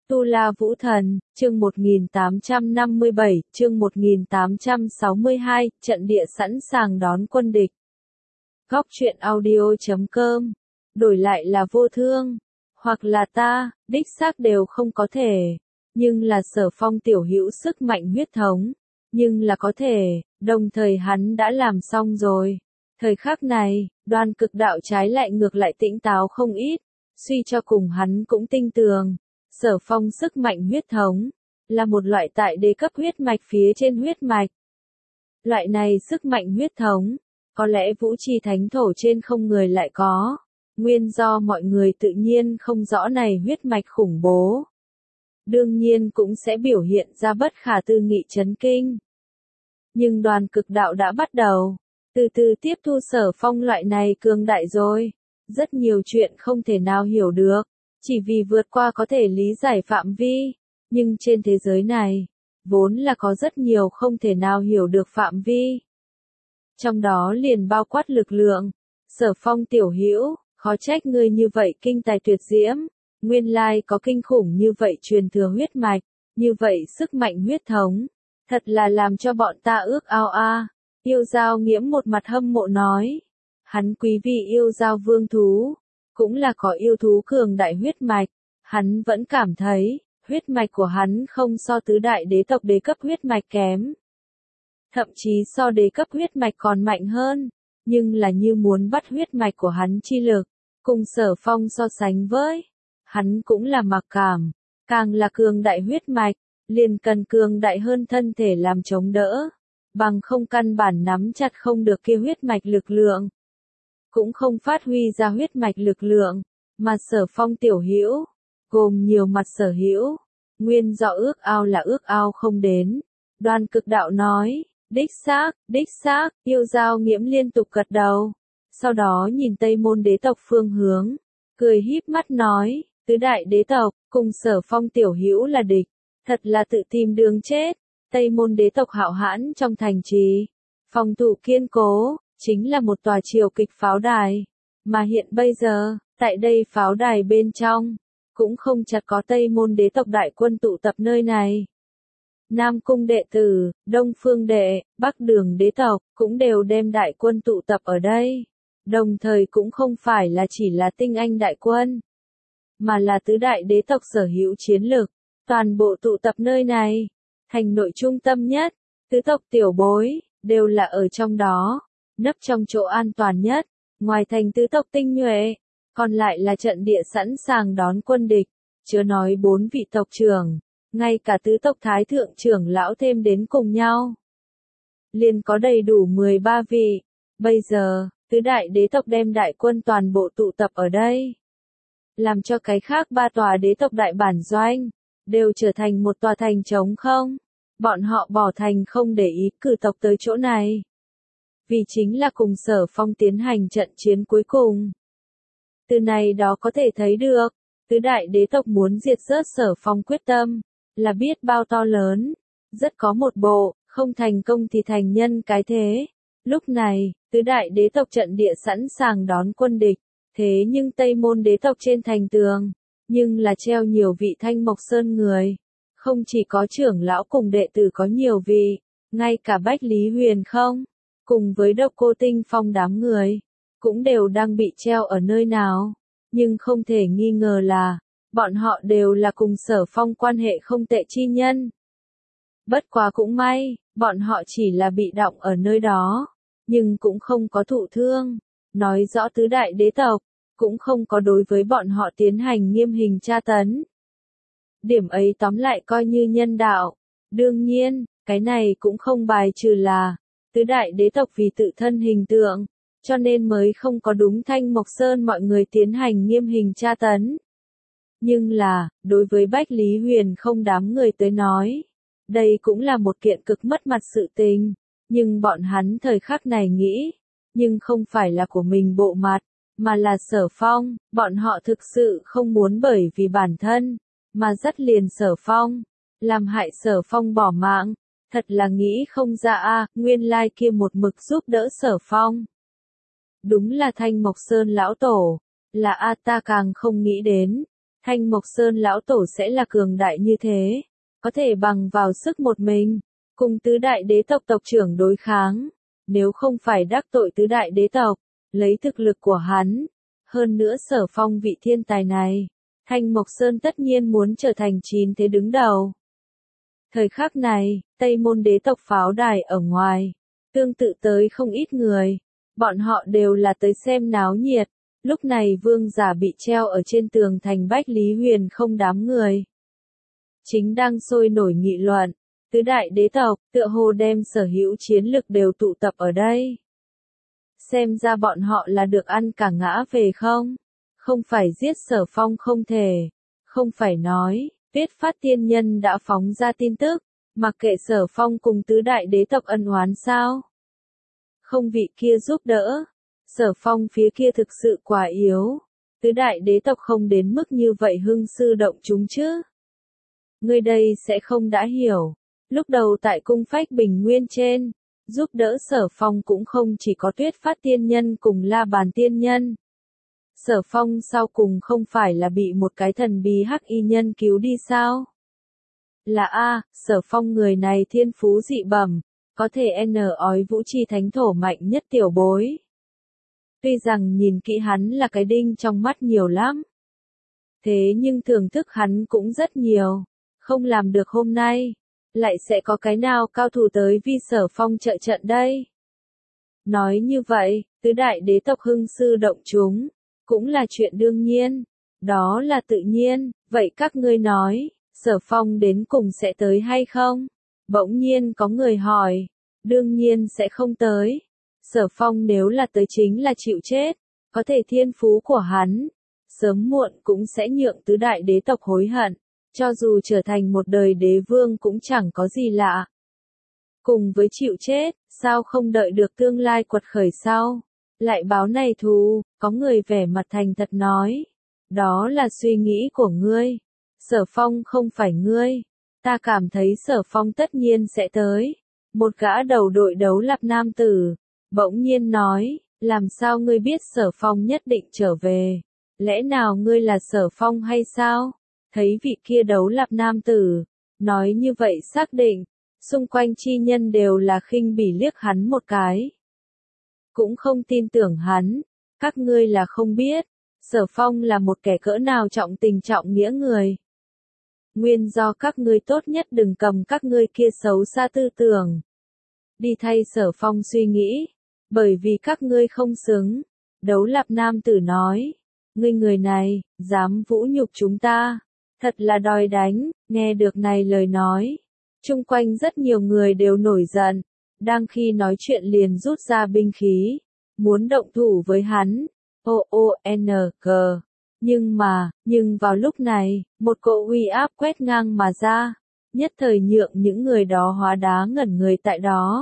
Tu La Vũ Thần, chương 1857, chương 1862, trận địa sẵn sàng đón quân địch. Góc truyện audio.com, đổi lại là vô thương, hoặc là ta, đích xác đều không có thể, nhưng là Sở Phong tiểu hữu sức mạnh huyết thống, nhưng là có thể, đồng thời hắn đã làm xong rồi. Thời khắc này, Đoan Cực Đạo trái lại ngược lại tĩnh táo không ít, suy cho cùng hắn cũng tinh tường. Sở Phong sức mạnh huyết thống, là một loại tại đế cấp huyết mạch phía trên huyết mạch. Loại này sức mạnh huyết thống, có lẽ vũ chi thánh thổ trên không người lại có, nguyên do mọi người tự nhiên không rõ này huyết mạch khủng bố. Đương nhiên cũng sẽ biểu hiện ra bất khả tư nghị chấn kinh. Nhưng Đoan Cực Đạo đã bắt đầu, từ từ tiếp thu Sở Phong loại này cường đại rồi. Rất nhiều chuyện không thể nào hiểu được, chỉ vì vượt qua có thể lý giải phạm vi, nhưng trên thế giới này, vốn là có rất nhiều không thể nào hiểu được phạm vi. Trong đó liền bao quát lực lượng. Sở Phong tiểu hữu, khó trách ngươi như vậy kinh tài tuyệt diễm, nguyên lai có kinh khủng như vậy truyền thừa huyết mạch, như vậy sức mạnh huyết thống, thật là làm cho bọn ta ước ao a. Yêu Dao Nghiễm một mặt hâm mộ nói, hắn quý vị yêu Dao vương thú, cũng là có yêu thú cường đại huyết mạch, hắn vẫn cảm thấy, huyết mạch của hắn không so tứ đại đế tộc đế cấp huyết mạch kém. Thậm chí so đế cấp huyết mạch còn mạnh hơn, nhưng là như muốn bắt huyết mạch của hắn chi lực, cùng Sở Phong so sánh với, hắn cũng là mặc cảm, càng là cường đại huyết mạch, liền cần cường đại hơn thân thể làm chống đỡ, bằng không căn bản nắm chặt không được kia huyết mạch lực lượng. Cũng không phát huy ra huyết mạch lực lượng, mà Sở Phong tiểu hữu, gồm nhiều mặt sở hữu, nguyên do ước ao là ước ao không đến. Đoan Cực Đạo nói, đích xác, Yêu Dao Nghiễm liên tục gật đầu, sau đó nhìn Tây Môn đế tộc phương hướng, cười híp mắt nói, tứ đại đế tộc, cùng Sở Phong tiểu hữu là địch, thật là tự tìm đường chết. Tây Môn đế tộc hạo hãn trong thành trì, phòng thủ kiên cố, chính là một tòa triều kịch pháo đài, mà hiện bây giờ, tại đây pháo đài bên trong, cũng không chặt có Tây Môn đế tộc đại quân tụ tập nơi này. Nam cung đệ tử, Đông phương đệ, Bắc đường đế tộc, cũng đều đem đại quân tụ tập ở đây, đồng thời cũng không phải là chỉ là tinh anh đại quân, mà là tứ đại đế tộc sở hữu chiến lực, toàn bộ tụ tập nơi này, thành nội trung tâm nhất, tứ tộc tiểu bối, đều là ở trong đó. Nấp trong chỗ an toàn nhất, ngoài thành tứ tộc tinh nhuệ, còn lại là trận địa sẵn sàng đón quân địch, chớ nói 4 vị tộc trưởng, ngay cả tứ tộc thái thượng trưởng lão thêm đến cùng nhau. Liền có đầy đủ 13 vị, bây giờ, tứ đại đế tộc đem đại quân toàn bộ tụ tập ở đây. Làm cho cái khác 3 tòa đế tộc đại bản doanh, đều trở thành một tòa thành trống không, bọn họ bỏ thành không để ý cử tộc tới chỗ này. Vì chính là cùng Sở Phong tiến hành trận chiến cuối cùng. Từ này đó có thể thấy được, tứ đại đế tộc muốn diệt rớt Sở Phong quyết tâm, là biết bao to lớn, rất có một bộ, không thành công thì thành nhân cái thế. Lúc này, tứ đại đế tộc trận địa sẵn sàng đón quân địch, thế nhưng Tây Môn đế tộc trên thành tường, nhưng là treo nhiều vị Thanh Mộc Sơn người, không chỉ có trưởng lão cùng đệ tử có nhiều vị, ngay cả Bách Lý Huyền không, cùng với Độc Cô Tinh Phong đám người, cũng đều đang bị treo ở nơi nào, nhưng không thể nghi ngờ là, bọn họ đều là cùng Sở Phong quan hệ không tệ chi nhân. Bất quá cũng may, bọn họ chỉ là bị động ở nơi đó, nhưng cũng không có thụ thương, nói rõ tứ đại đế tộc, cũng không có đối với bọn họ tiến hành nghiêm hình tra tấn. Điểm ấy tóm lại coi như nhân đạo, đương nhiên, cái này cũng không bài trừ là, tứ đại đế tộc vì tự thân hình tượng, cho nên mới không có đúng Thanh Mộc Sơn mọi người tiến hành nghiêm hình tra tấn. Nhưng là, đối với Bách Lý Huyền không đám người tới nói, đây cũng là một kiện cực mất mặt sự tình, nhưng bọn hắn thời khắc này nghĩ, nhưng không phải là của mình bộ mặt, mà là Sở Phong, bọn họ thực sự không muốn bởi vì bản thân, mà dắt liền Sở Phong, làm hại Sở Phong bỏ mạng. Thật là nghĩ không ra a, nguyên lai kia một mực giúp đỡ Sở Phong. Đúng là Thanh Mộc Sơn lão tổ, là ta càng không nghĩ đến, Thanh Mộc Sơn lão tổ sẽ là cường đại như thế, có thể bằng vào sức một mình, cùng tứ đại đế tộc tộc trưởng đối kháng, nếu không phải đắc tội tứ đại đế tộc, lấy thực lực của hắn, hơn nữa Sở Phong vị thiên tài này, Thanh Mộc Sơn tất nhiên muốn trở thành 9 thế đứng đầu. Thời khắc này, Tây Môn đế tộc pháo đài ở ngoài, tương tự tới không ít người, bọn họ đều là tới xem náo nhiệt, lúc này vương giả bị treo ở trên tường thành Bách Lý Huyền không đám người. Chính đang sôi nổi nghị luận, tứ đại đế tộc, tựa hồ đem sở hữu chiến lực đều tụ tập ở đây. Xem ra bọn họ là được ăn cả ngã về không? Không phải giết Sở Phong không thể, không phải nói, Tuyết Phát Tiên Nhân đã phóng ra tin tức, mặc kệ Sở Phong cùng tứ đại đế tộc ân oán sao? Không vị kia giúp đỡ, Sở Phong phía kia thực sự quá yếu, tứ đại đế tộc không đến mức như vậy hưng sư động chúng chứ. Người đây sẽ không đã hiểu, lúc đầu tại cung Phách Bình Nguyên trên, giúp đỡ Sở Phong cũng không chỉ có Tuyết Phát Tiên Nhân cùng La Bàn Tiên Nhân. Sở Phong sau cùng không phải là bị một cái thần bí hắc y nhân cứu đi sao? Là a, Sở Phong người này thiên phú dị bẩm, có thể ói vũ chi thánh thổ mạnh nhất tiểu bối. Tuy rằng nhìn kỹ hắn là cái đinh trong mắt nhiều lắm. Thế nhưng thưởng thức hắn cũng rất nhiều, không làm được hôm nay, lại sẽ có cái nào cao thủ tới vì Sở Phong trợ trận đây? Nói như vậy, tứ đại đế tộc hưng sư động chúng, cũng là chuyện đương nhiên, đó là tự nhiên, vậy các ngươi nói, Sở Phong đến cùng sẽ tới hay không? Bỗng nhiên có người hỏi, đương nhiên sẽ không tới. Sở Phong nếu là tới chính là chịu chết, có thể thiên phú của hắn, sớm muộn cũng sẽ nhượng tứ đại đế tộc hối hận, cho dù trở thành một đời đế vương cũng chẳng có gì lạ. Cùng với chịu chết, sao không đợi được tương lai quật khởi sau? Lại báo này thù, có người vẻ mặt thành thật nói. Đó là suy nghĩ của ngươi. Sở Phong không phải ngươi. Ta cảm thấy Sở Phong tất nhiên sẽ tới. Một gã đầu đội đấu lạp nam tử, bỗng nhiên nói, làm sao ngươi biết Sở Phong nhất định trở về? Lẽ nào ngươi là Sở Phong hay sao? Thấy vị kia đấu lạp nam tử, nói như vậy xác định, xung quanh chi nhân đều là khinh bỉ liếc hắn một cái. Cũng không tin tưởng hắn, các ngươi là không biết, Sở Phong là một kẻ cỡ nào trọng tình trọng nghĩa người. Nguyên do các ngươi tốt nhất đừng cầm các ngươi kia xấu xa tư tưởng. Đi thay Sở Phong suy nghĩ, bởi vì các ngươi không xứng. Đấu lạp nam tử nói, ngươi người này, dám vũ nhục chúng ta, thật là đòi đánh, nghe được này lời nói. Chung quanh rất nhiều người đều nổi giận, đang khi nói chuyện liền rút ra binh khí, muốn động thủ với hắn. O-O-N-G. Nhưng vào lúc này, một cỗ uy áp quét ngang mà ra, nhất thời nhượng những người đó hóa đá ngẩn người tại đó.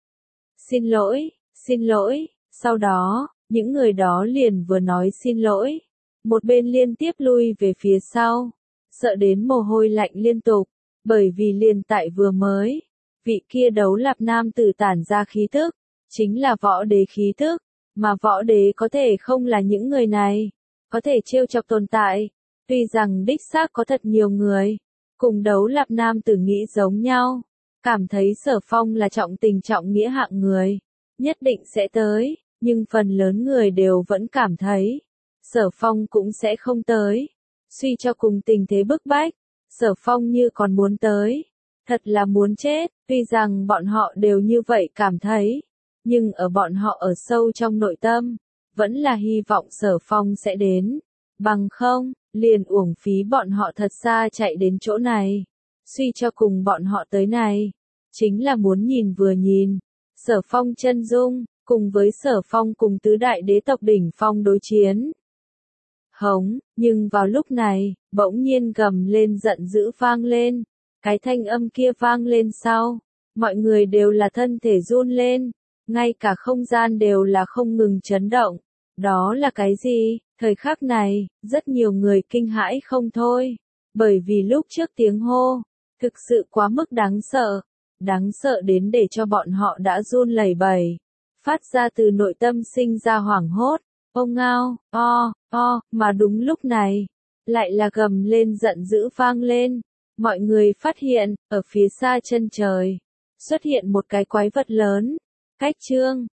Xin lỗi, sau đó, những người đó liền vừa nói xin lỗi, một bên liên tiếp lui về phía sau, sợ đến mồ hôi lạnh liên tục, bởi vì liền tại vừa mới, vị kia đấu lạp nam tử tản ra khí thức, chính là võ đế khí thức, mà võ đế có thể không là những người này, có thể trêu chọc tồn tại, tuy rằng đích xác có thật nhiều người, cùng đấu lạp nam tử nghĩ giống nhau, cảm thấy Sở Phong là trọng tình trọng nghĩa hạng người, nhất định sẽ tới, nhưng phần lớn người đều vẫn cảm thấy, Sở Phong cũng sẽ không tới, suy cho cùng tình thế bức bách, Sở Phong như còn muốn tới, thật là muốn chết, tuy rằng bọn họ đều như vậy cảm thấy, nhưng ở bọn họ ở sâu trong nội tâm, vẫn là hy vọng Sở Phong sẽ đến, bằng không, liền uổng phí bọn họ thật xa chạy đến chỗ này, suy cho cùng bọn họ tới này, chính là muốn nhìn vừa nhìn, Sở Phong chân dung, cùng với Sở Phong cùng tứ đại đế tộc đỉnh phong đối chiến. Hống, nhưng vào lúc này, bỗng nhiên gầm lên giận dữ vang lên, cái thanh âm kia vang lên sau, mọi người đều là thân thể run lên, ngay cả không gian đều là không ngừng chấn động. Đó là cái gì? Thời khắc này, rất nhiều người kinh hãi không thôi, bởi vì lúc trước tiếng hô, thực sự quá mức đáng sợ đến để cho bọn họ đã run lẩy bẩy, phát ra từ nội tâm sinh ra hoảng hốt, ô ngao, mà đúng lúc này, Lại là gầm lên giận dữ vang lên. Mọi người phát hiện, ở phía xa chân trời, xuất hiện một cái quái vật lớn. Cách Trương